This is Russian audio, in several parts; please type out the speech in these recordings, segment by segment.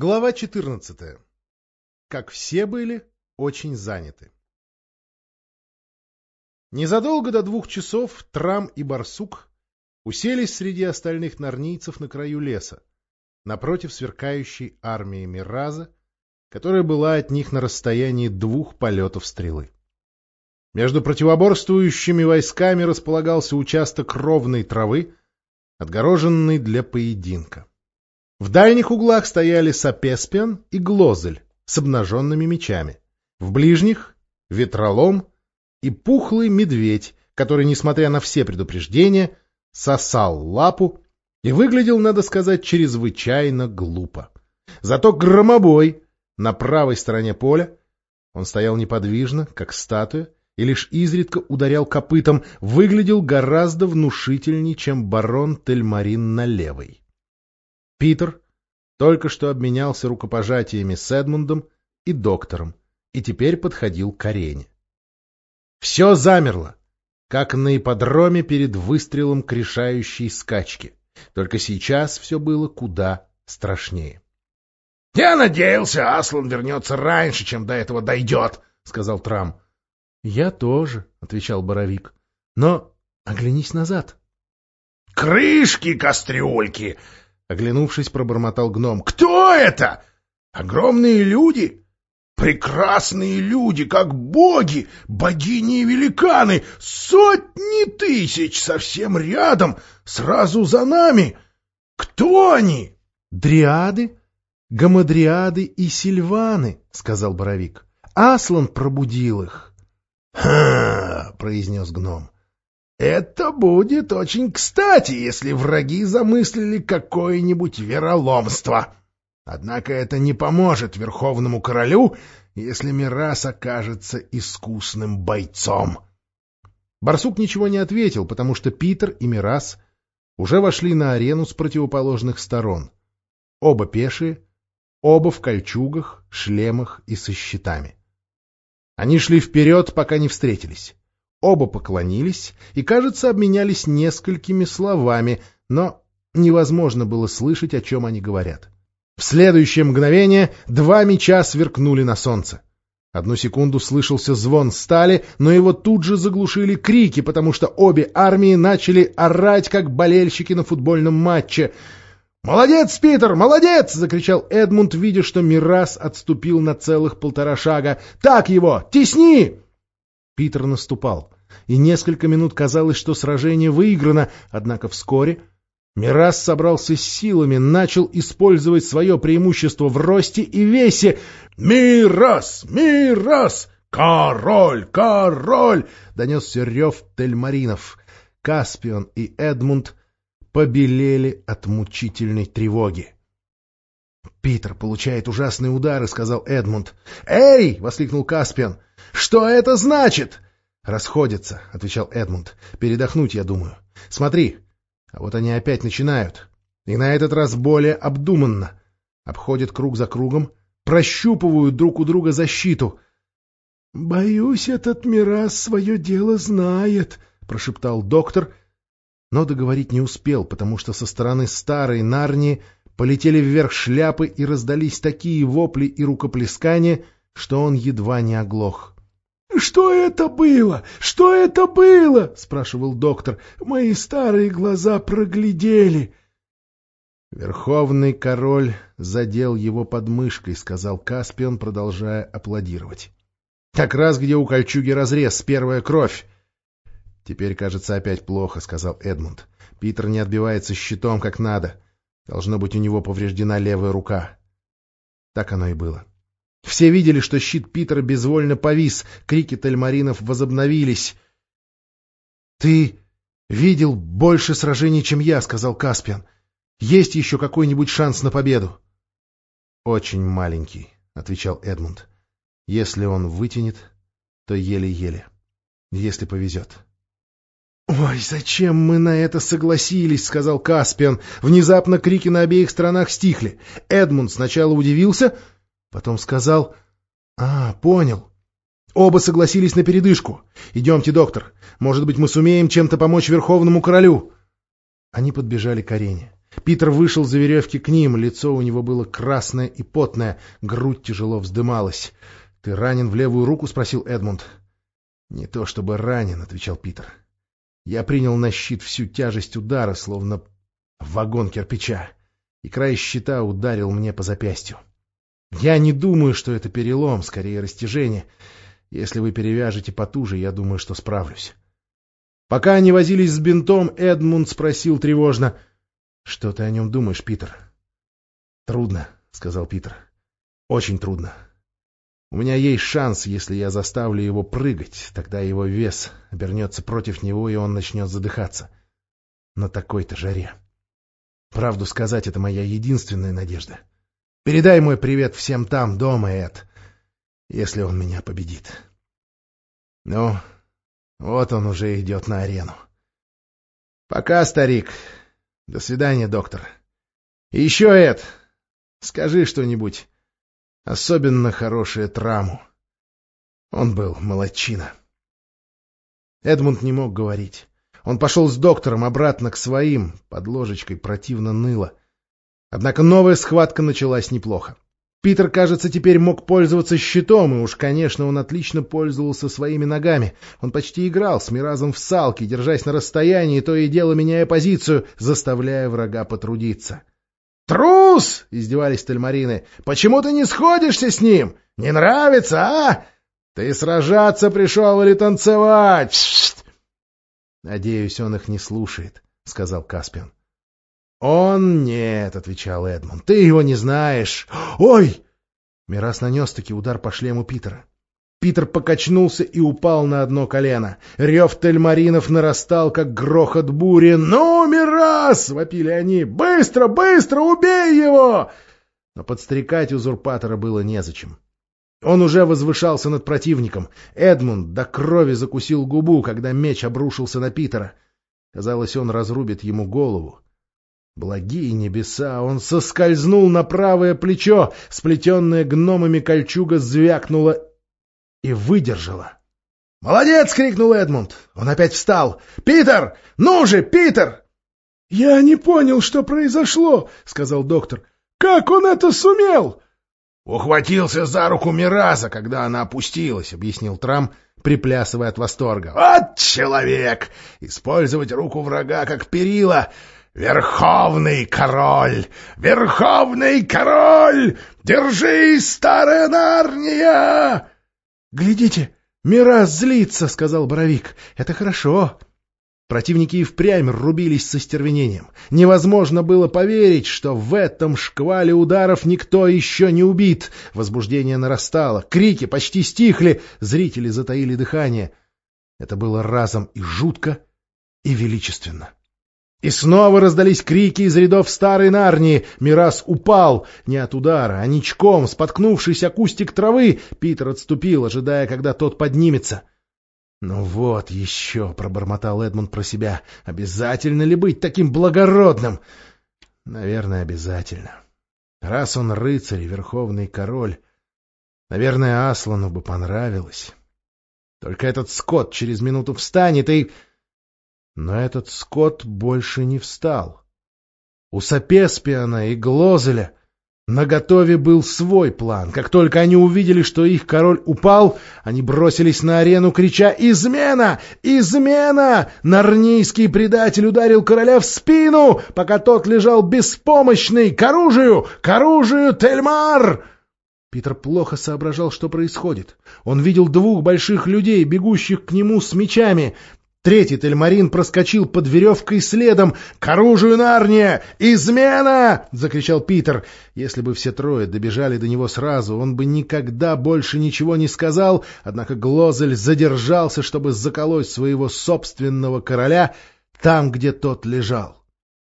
Глава 14. Как все были очень заняты. Незадолго до 2 часов Трам и Барсук уселись среди остальных нарнийцев на краю леса, напротив сверкающей армии Мираза, которая была от них на расстоянии 2 полетов стрелы. Между противоборствующими войсками располагался участок ровной травы, отгороженный для поединка. В дальних углах стояли Сапеспиан и Глозель с обнаженными мечами. В ближних — Ветролом и пухлый медведь, который, несмотря на все предупреждения, сосал лапу и выглядел, надо сказать, чрезвычайно глупо. Зато Громобой на правой стороне поля, он стоял неподвижно, как статуя, и лишь изредка ударял копытом, выглядел гораздо внушительней, чем барон Тельмарин на левой. Питер только что обменялся рукопожатиями с Эдмундом и доктором и теперь подходил к арене. Все замерло, как на ипподроме перед выстрелом к решающей скачке. Только сейчас все было куда страшнее. — Я надеялся, Аслан вернется раньше, чем до этого дойдет, — сказал Трам. — Я тоже, — отвечал Боровик. — Но оглянись назад. — Крышки, кастрюльки! — оглянувшись, пробормотал гном. — Кто это? Огромные люди? Прекрасные люди, как боги, богини и великаны, сотни тысяч совсем рядом, сразу за нами. Кто они? — Дриады, гамадриады и сильваны, — сказал Боровик. — Аслан пробудил их. — Ха! — произнес гном. — Это будет очень кстати, если враги замыслили какое-нибудь вероломство. Однако это не поможет Верховному Королю, если Мирас окажется искусным бойцом. Барсук ничего не ответил, потому что Питер и Мирас уже вошли на арену с противоположных сторон. Оба пешие, оба в кольчугах, шлемах и со щитами. Они шли вперед, пока не встретились. Оба поклонились и, кажется, обменялись несколькими словами, но невозможно было слышать, о чем они говорят. В следующее мгновение 2 меча сверкнули на солнце. Одну секунду слышался звон стали, но его тут же заглушили крики, потому что обе армии начали орать, как болельщики на футбольном матче. «Молодец, Питер, молодец!» — закричал Эдмунд, видя, что Мирас отступил на целых 1,5 шага. «Так его! Тесни!» Питер наступал, и несколько минут казалось, что сражение выиграно, однако вскоре Мирас собрался с силами, начал использовать свое преимущество в росте и весе. «Мирас! Мирас! Король! Король!» — донесся рев Тельмаринов. Каспиан и Эдмунд побелели от мучительной тревоги. «Питер получает ужасные удары», — сказал Эдмунд. «Эй!» — воскликнул Каспиан. «Что это значит?» «Расходятся», — отвечал Эдмунд. «Передохнуть, я думаю. Смотри, а вот они опять начинают. И на этот раз более обдуманно. Обходят круг за кругом, прощупывают друг у друга защиту». «Боюсь, этот Мирас свое дело знает», — прошептал доктор, но договорить не успел, потому что со стороны старой Нарнии полетели вверх шляпы и раздались такие вопли и рукоплескания, что он едва не оглох. — Что это было? Что это было? — спрашивал доктор. — Мои старые глаза проглядели. — Верховный король задел его подмышкой, — сказал Каспиан, продолжая аплодировать. — Как раз где у кольчуги разрез, первая кровь. — Теперь, кажется, опять плохо, — сказал Эдмунд. Питер не отбивается щитом как надо. Должно быть, у него повреждена левая рука. Так оно и было. Все видели, что щит Питера безвольно повис, крики Тельмаринов возобновились. — Ты видел больше сражений, чем я, — сказал Каспиан. — Есть еще какой-нибудь шанс на победу? — Очень маленький, — отвечал Эдмунд. — Если он вытянет, то еле-еле. Если повезет. — Ой, зачем мы на это согласились, — сказал Каспиан. Внезапно крики на обеих сторонах стихли. Эдмунд сначала удивился, потом сказал: — понял. Оба согласились на передышку. Идемте, доктор. Может быть, мы сумеем чем-то помочь Верховному Королю. Они подбежали к арене. Питер вышел за веревки к ним, лицо у него было красное и потное, грудь тяжело вздымалась. — Ты ранен в левую руку? — спросил Эдмунд. — Не то чтобы ранен, — отвечал Питер. Я принял на щит всю тяжесть удара, словно вагон кирпича, и край щита ударил мне по запястью. Я не думаю, что это перелом, скорее растяжение. Если вы перевяжете потуже, я думаю, что справлюсь. Пока они возились с бинтом, Эдмунд спросил тревожно: — Что ты о нем думаешь, Питер? — Трудно, — сказал Питер. — Очень трудно. У меня есть шанс, если я заставлю его прыгать, тогда его вес обернется против него, и он начнет задыхаться. На такой-то жаре. Правду сказать, это моя единственная надежда. Передай мой привет всем там, дома, Эд, если он меня победит. Ну, вот он уже идет на арену. Пока, старик. До свидания, доктор. И еще, Эд, скажи что-нибудь особенно хорошее Траму. Он был молодчина. Эдмунд не мог говорить. Он пошел с доктором обратно к своим, под ложечкой противно ныло. Однако новая схватка началась неплохо. Питер, кажется, теперь мог пользоваться щитом, и уж, конечно, он отлично пользовался своими ногами. Он почти играл с Миразом в салки, держась на расстоянии, то и дело меняя позицию, заставляя врага потрудиться. «Трус!» — издевались тельмарины. «Почему ты не сходишься с ним? Не нравится, а? Ты сражаться пришел или танцевать?» «Надеюсь, он их не слушает», — сказал Каспиан. «Он нет», — отвечал Эдмунд. «Ты его не знаешь». «Ой!» Мирас нанес-таки удар по шлему Питера. Питер покачнулся и упал на одно колено. Рев тельмаринов нарастал, как грохот бури. «Ну, Мирас!» — вопили они. «Быстро, быстро, убей его!» Но подстрекать узурпатора было незачем. Он уже возвышался над противником. Эдмунд до крови закусил губу, когда меч обрушился на Питера. Казалось, он разрубит ему голову. Благие небеса! Он соскользнул на правое плечо. Сплетенная гномами кольчуга звякнула и выдержала. «Молодец!» — крикнул Эдмунд. Он опять встал. «Питер! Ну же, Питер!» «Я не понял, что произошло», — сказал доктор. «Как он это сумел?» «Ухватился за руку Мираза, когда она опустилась», — объяснил Трам, приплясывая от восторга. «Вот человек! Использовать руку врага как перила! Верховный король! Верховный король! Держись, старая Нарния!» «Глядите, Мираз злится», — сказал Боровик. «Это хорошо». Противники и впрямь рубились со стервенением. Невозможно было поверить, что в этом шквале ударов никто еще не убит. Возбуждение нарастало, крики почти стихли, зрители затаили дыхание. Это было разом и жутко, и величественно. И снова раздались крики из рядов старой Нарнии. Мирас упал, не от удара, а ничком, споткнувшись о кустик травы. Питер отступил, ожидая, когда тот поднимется. «Ну вот еще», — пробормотал Эдмунд про себя, — «обязательно ли быть таким благородным?» «Наверное, обязательно. Раз он рыцарь и верховный король, наверное, Аслану бы понравилось. Только этот скот через минуту встанет и...» Но этот скот больше не встал. У Сапеспиана и Глозеля наготове был свой план. Как только они увидели, что их король упал, они бросились на арену, крича «Измена! Измена!». Нарнийский предатель ударил короля в спину, пока тот лежал беспомощный. «К оружию! К оружию, Тельмар!» Питер плохо соображал, что происходит. Он видел двух больших людей, бегущих к нему с мечами. Третий тельмарин проскочил под веревкой следом. «К оружию, Нарния! Измена!» — закричал Питер. Если бы все трое добежали до него сразу, он бы никогда больше ничего не сказал, однако Глозель задержался, чтобы заколоть своего собственного короля там, где тот лежал.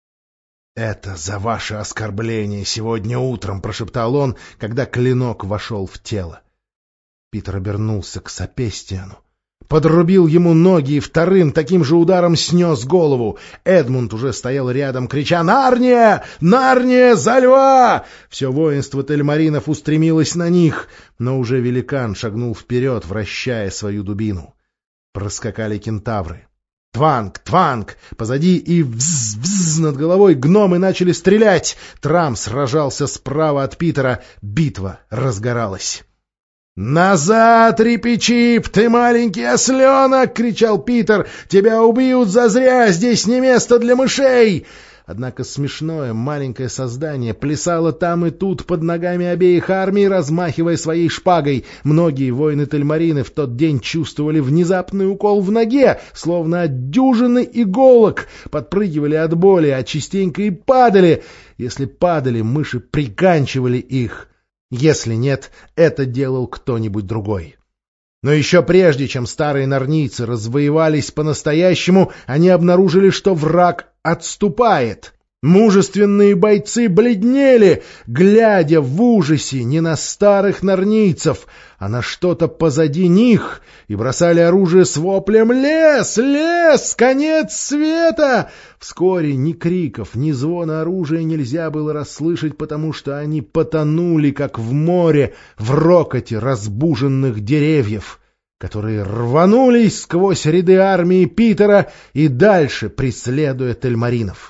«Это за ваше оскорбление сегодня утром», — прошептал он, когда клинок вошел в тело. Питер обернулся к Сапестиану. Подрубил ему ноги и вторым таким же ударом снес голову. Эдмунд уже стоял рядом, крича «Нарния! Нарния! За льва!». Все воинство тельмаринов устремилось на них, но уже великан шагнул вперед, вращая свою дубину. Проскакали кентавры. Тванг, тванг! Позади и вз-вз над головой гномы начали стрелять. Трам сражался справа от Питера. Битва разгоралась. «Назад, Рипичип, ты маленький осленок!» — кричал Питер. «Тебя убьют зазря! Здесь не место для мышей!» Однако смешное маленькое создание плясало там и тут под ногами обеих армий, размахивая своей шпагой. Многие воины Тельмарины в тот день чувствовали внезапный укол в ноге, словно от дюжины иголок, подпрыгивали от боли, а частенько и падали. Если падали, мыши приканчивали их. Если нет, это делал кто-нибудь другой. Но еще прежде, чем старые нарнийцы развоевались по-настоящему, они обнаружили, что враг отступает. Мужественные бойцы бледнели, глядя в ужасе не на старых нарнийцев, а на что-то позади них, и бросали оружие с воплем «Лес! Лес! Конец света!». Вскоре ни криков, ни звона оружия нельзя было расслышать, потому что они потонули, как в море, в рокоте разбуженных деревьев, которые рванулись сквозь ряды армии Питера и дальше преследуя тельмаринов.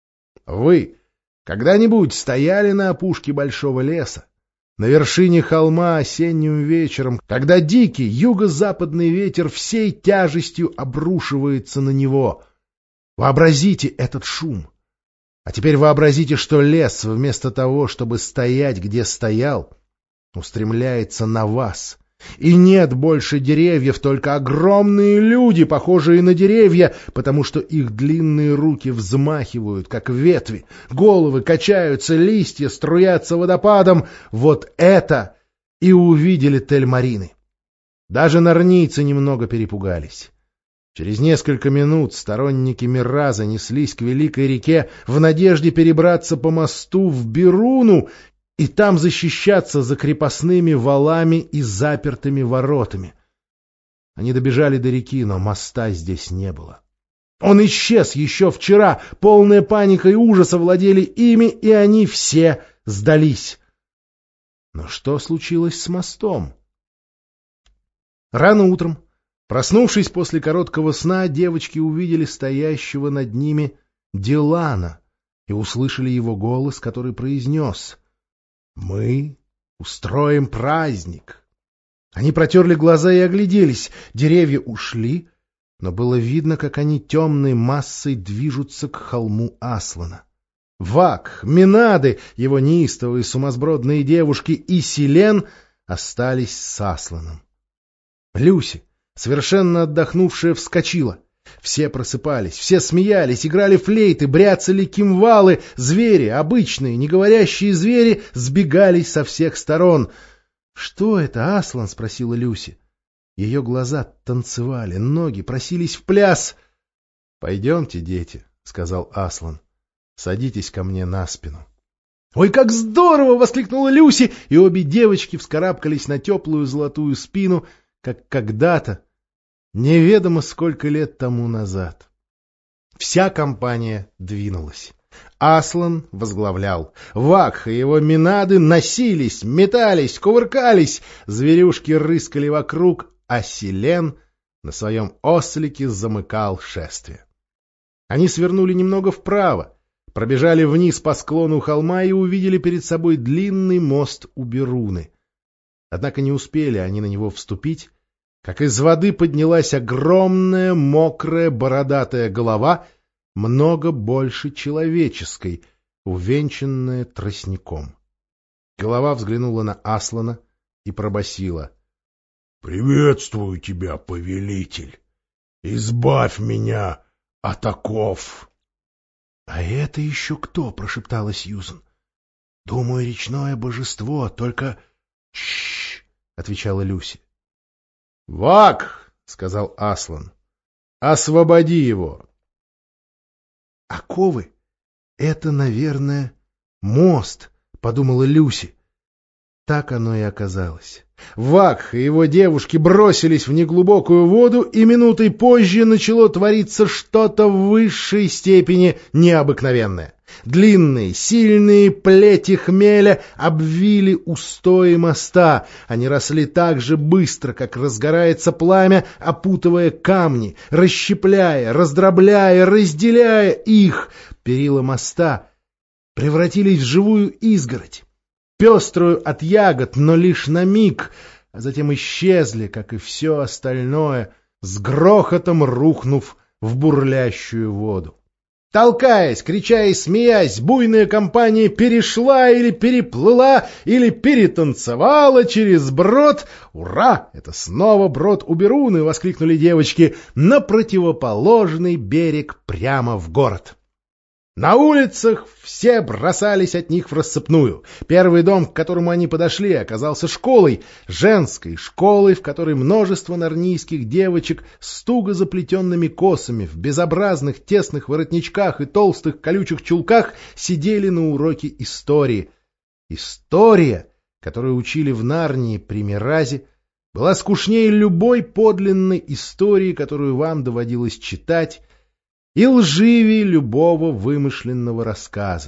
Вы когда-нибудь стояли на опушке большого леса, на вершине холма осенним вечером, когда дикий юго-западный ветер всей тяжестью обрушивается на него? Вообразите этот шум. А теперь вообразите, что лес, вместо того, чтобы стоять, где стоял, устремляется на вас. И нет больше деревьев, только огромные люди, похожие на деревья, потому что их длинные руки взмахивают, как ветви, головы качаются, листья струятся водопадом. Вот это и увидели тельмарины. Даже нарнийцы немного перепугались. Через несколько минут сторонники Мираза неслись к великой реке в надежде перебраться по мосту в Бируну и там защищаться за крепостными валами и запертыми воротами. Они добежали до реки, но моста здесь не было. Он исчез еще вчера, полная паника и ужас овладели ими, и они все сдались. Но что случилось с мостом? Рано утром, проснувшись после короткого сна, девочки увидели стоящего над ними Дилана и услышали его голос, который произнес: «Мы устроим праздник». Они протерли глаза и огляделись. Деревья ушли, но было видно, как они темной массой движутся к холму Аслана. Вак, Минады, его неистовые сумасбродные девушки, и Селен остались с Асланом. Люси, совершенно отдохнувшая, вскочила. Все просыпались, все смеялись, играли флейты, бряцали кимвалы, звери, обычные, не говорящие звери, сбегались со всех сторон. — Что это, Аслан? — спросила Люси. Ее глаза танцевали, ноги просились в пляс. — Пойдемте, дети, — сказал Аслан. — Садитесь ко мне на спину. — Ой, как здорово! — воскликнула Люси, и обе девочки вскарабкались на теплую золотую спину, как когда-то, неведомо сколько лет тому назад. Вся компания двинулась. Аслан возглавлял. Вакх и его Минады носились, метались, кувыркались. Зверюшки рыскали вокруг, а Селен на своем ослике замыкал шествие. Они свернули немного вправо, пробежали вниз по склону холма и увидели перед собой длинный мост у Бируны. Однако не успели они на него вступить, как из воды поднялась огромная, мокрая, бородатая голова, много больше человеческой, увенчанная тростником. Голова взглянула на Аслана и пробасила: — Приветствую тебя, повелитель! Избавь меня от оков! — А это еще кто? — прошептала Сьюзен. — Думаю, речное божество, только... — Чш! — отвечала Люси. — Вак! — сказал Аслан. — Освободи его! — Оковы? Это, наверное, мост, — подумала Люси. Так оно и оказалось. Вак и его девушки бросились в неглубокую воду, и минутой позже начало твориться что-то в высшей степени необыкновенное. Длинные, сильные плети хмеля обвили устои моста. Они росли так же быстро, как разгорается пламя, опутывая камни, расщепляя, раздробляя, разделяя их. Перила моста превратились в живую изгородь, пеструю от ягод, но лишь на миг, а затем исчезли, как и все остальное, с грохотом рухнув в бурлящую воду. Толкаясь, крича и смеясь, буйная компания перешла или переплыла, или перетанцевала через брод. «Ура! Это снова брод Уберуны!» — воскликнули девочки. На противоположный берег прямо в город. На улицах все бросались от них в рассыпную. Первый дом, к которому они подошли, оказался школой, женской школой, в которой множество нарнийских девочек с туго заплетенными косами, в безобразных тесных воротничках и толстых колючих чулках сидели на уроке истории. История, которую учили в Нарнии при Миразе, была скучнее любой подлинной истории, которую вам доводилось читать, и лживее любого вымышленного рассказа.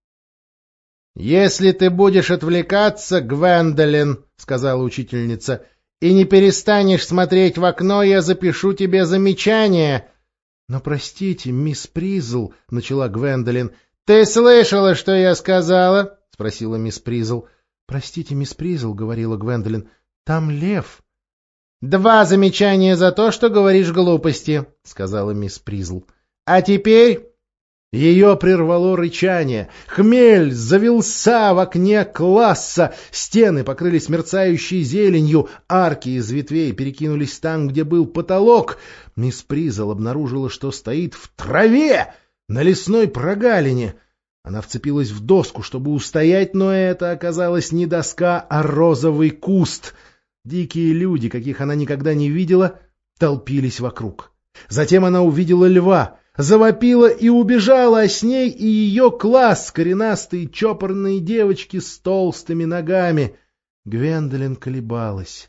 «Если ты будешь отвлекаться, Гвендолин, — сказала учительница, — и не перестанешь смотреть в окно, я запишу тебе замечание». «Но простите, мисс Призл, — начала Гвендолин. — Ты слышала, что я сказала? — спросила мисс Призл. — Простите, мисс Призл, — говорила Гвендолин, — там лев. — 2 замечания за то, что говоришь глупости, — сказала мисс Призл. А теперь... Ее прервало рычание. Хмель завился в окне класса. Стены покрылись мерцающей зеленью. Арки из ветвей перекинулись там, где был потолок. Мисс Призл обнаружила, что стоит в траве на лесной прогалине. Она вцепилась в доску, чтобы устоять, но это оказалось не доска, а розовый куст. Дикие люди, каких она никогда не видела, толпились вокруг. Затем она увидела льва. Завопила и убежала, а с ней и ее класс, коренастые чопорные девочки с толстыми ногами. Гвендолин колебалась.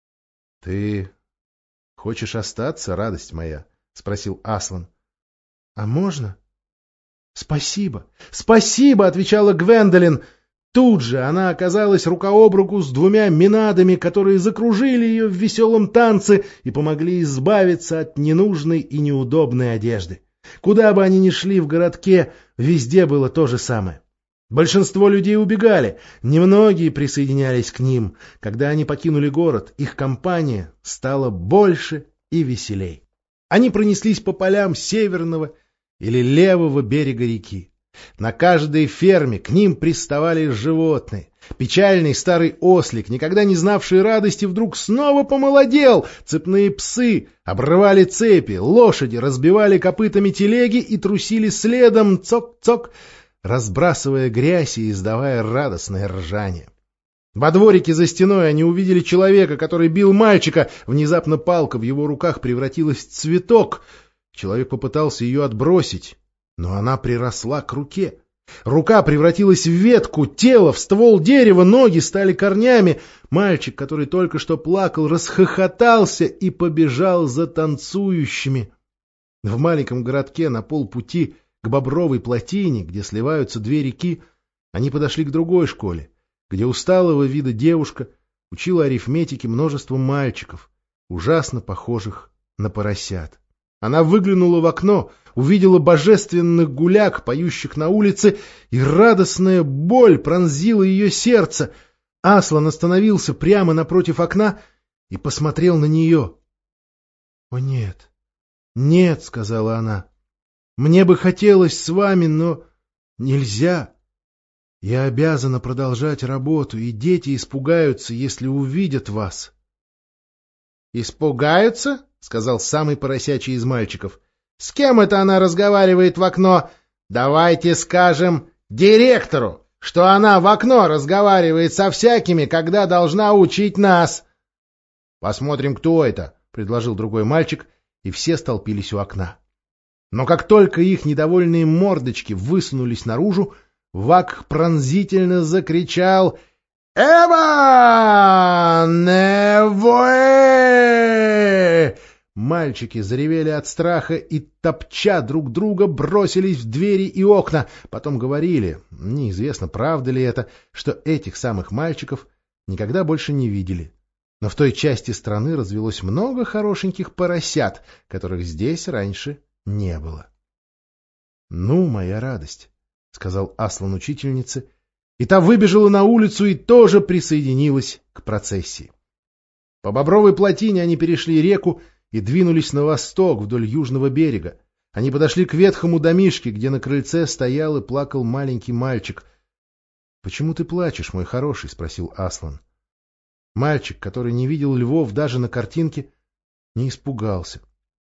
— Ты хочешь остаться, радость моя? — спросил Аслан. — А можно? — Спасибо, спасибо, — отвечала Гвендолин. Тут же она оказалась рука об руку с 2 минадами, которые закружили ее в веселом танце и помогли избавиться от ненужной и неудобной одежды. Куда бы они ни шли в городке, везде было то же самое. Большинство людей убегали, немногие присоединялись к ним. Когда они покинули город, их компания стала больше и веселей. Они пронеслись по полям северного или левого берега реки. На каждой ферме к ним приставали животные. Печальный старый ослик, никогда не знавший радости, вдруг снова помолодел. Цепные псы обрывали цепи, лошади разбивали копытами телеги и трусили следом, цок-цок, разбрасывая грязь и издавая радостное ржание. Во дворике за стеной они увидели человека, который бил мальчика. Внезапно палка в его руках превратилась в цветок. Человек попытался ее отбросить, но она приросла к руке. Рука превратилась в ветку, тело в ствол дерева, ноги стали корнями. Мальчик, который только что плакал, расхохотался и побежал за танцующими. В маленьком городке на полпути к Бобровой плотине, где сливаются 2 реки, они подошли к другой школе, где усталого вида девушка учила арифметике множество мальчиков, ужасно похожих на поросят. Она выглянула в окно, увидела божественных гуляк, поющих на улице, и радостная боль пронзила ее сердце. Аслан остановился прямо напротив окна и посмотрел на нее. — О, нет, нет, — сказала она, — мне бы хотелось с вами, но нельзя. Я обязана продолжать работу, и дети испугаются, если увидят вас. — Испугаются? — сказал самый поросячий из мальчиков. — С кем это она разговаривает в окно? Давайте скажем директору, что она в окно разговаривает со всякими, когда должна учить нас. — Посмотрим, кто это, — предложил другой мальчик, и все столпились у окна. Но как только их недовольные мордочки высунулись наружу, Вак пронзительно закричал: «Эва! Невое!» Мальчики заревели от страха и, топча друг друга, бросились в двери и окна. Потом говорили, неизвестно, правда ли это, что этих самых мальчиков никогда больше не видели. Но в той части страны развелось много хорошеньких поросят, которых здесь раньше не было. — Ну, моя радость, — сказал Аслан учительнице, и та выбежала на улицу и тоже присоединилась к процессии. По Бобровой плотине они перешли реку и двинулись на восток вдоль южного берега. Они подошли к ветхому домишке, где на крыльце стоял и плакал маленький мальчик. — Почему ты плачешь, мой хороший? — спросил Аслан. Мальчик, который не видел львов даже на картинке, не испугался.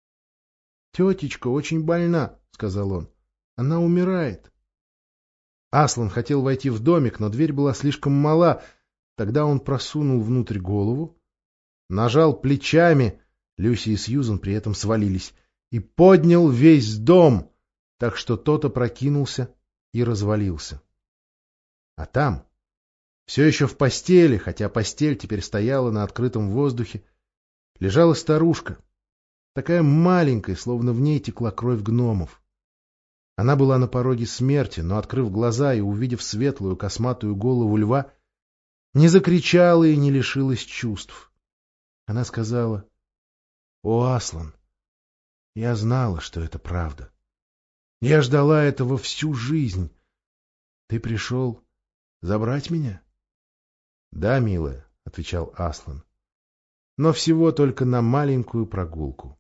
— Тетечка очень больна, — сказал он. — Она умирает. Аслан хотел войти в домик, но дверь была слишком мала. Тогда он просунул внутрь голову, нажал плечами, Люси и Сьюзен при этом свалились, и поднял весь дом, так что тот опрокинулся и развалился. А там, все еще в постели, хотя постель теперь стояла на открытом воздухе, лежала старушка, такая маленькая, словно в ней текла кровь гномов. Она была на пороге смерти, но, открыв глаза и увидев светлую косматую голову льва, не закричала и не лишилась чувств. Она сказала: — О, Аслан, я знала, что это правда. Я ждала этого всю жизнь. Ты пришел забрать меня? — Да, милая, — отвечал Аслан, — но всего только на маленькую прогулку.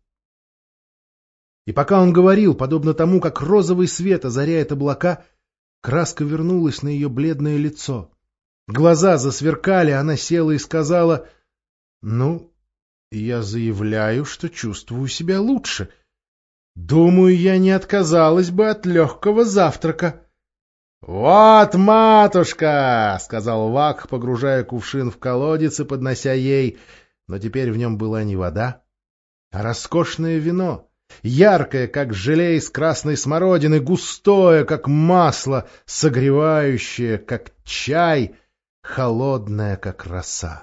И пока он говорил, подобно тому, как розовый свет озаряет облака, краска вернулась на ее бледное лицо. Глаза засверкали, она села и сказала: — Ну, я заявляю, что чувствую себя лучше. Думаю, я не отказалась бы от легкого завтрака. — Вот, матушка! — сказал Вак, погружая кувшин в колодец и поднося ей, но теперь в нем была не вода, а роскошное вино. Яркое, как желе из красной смородины, густое, как масло, согревающее, как чай, холодное, как роса.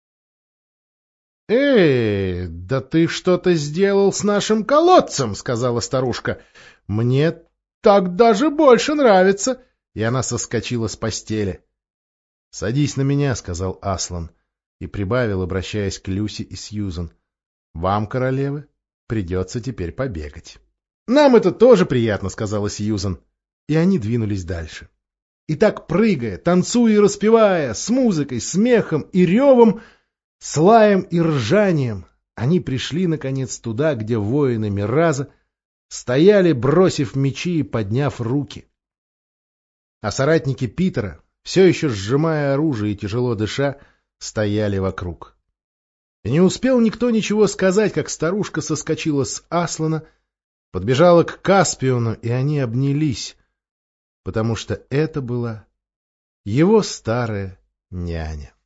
— да ты что-то сделал с нашим колодцем, — сказала старушка. — Мне так даже больше нравится. И она соскочила с постели. — Садись на меня, — сказал Аслан, и прибавил, обращаясь к Люси и Сьюзен. — Вам, королевы, придется теперь побегать. — Нам это тоже приятно, — сказала Сьюзен. И они двинулись дальше. И так, прыгая, танцуя и распевая, с музыкой, смехом и ревом, с лаем и ржанием, они пришли, наконец, туда, где воины Мираза стояли, бросив мечи и подняв руки. А соратники Питера, все еще сжимая оружие и тяжело дыша, стояли вокруг. И не успел никто ничего сказать, как старушка соскочила с Аслана, подбежала к Каспиону, и они обнялись, потому что это была его старая няня.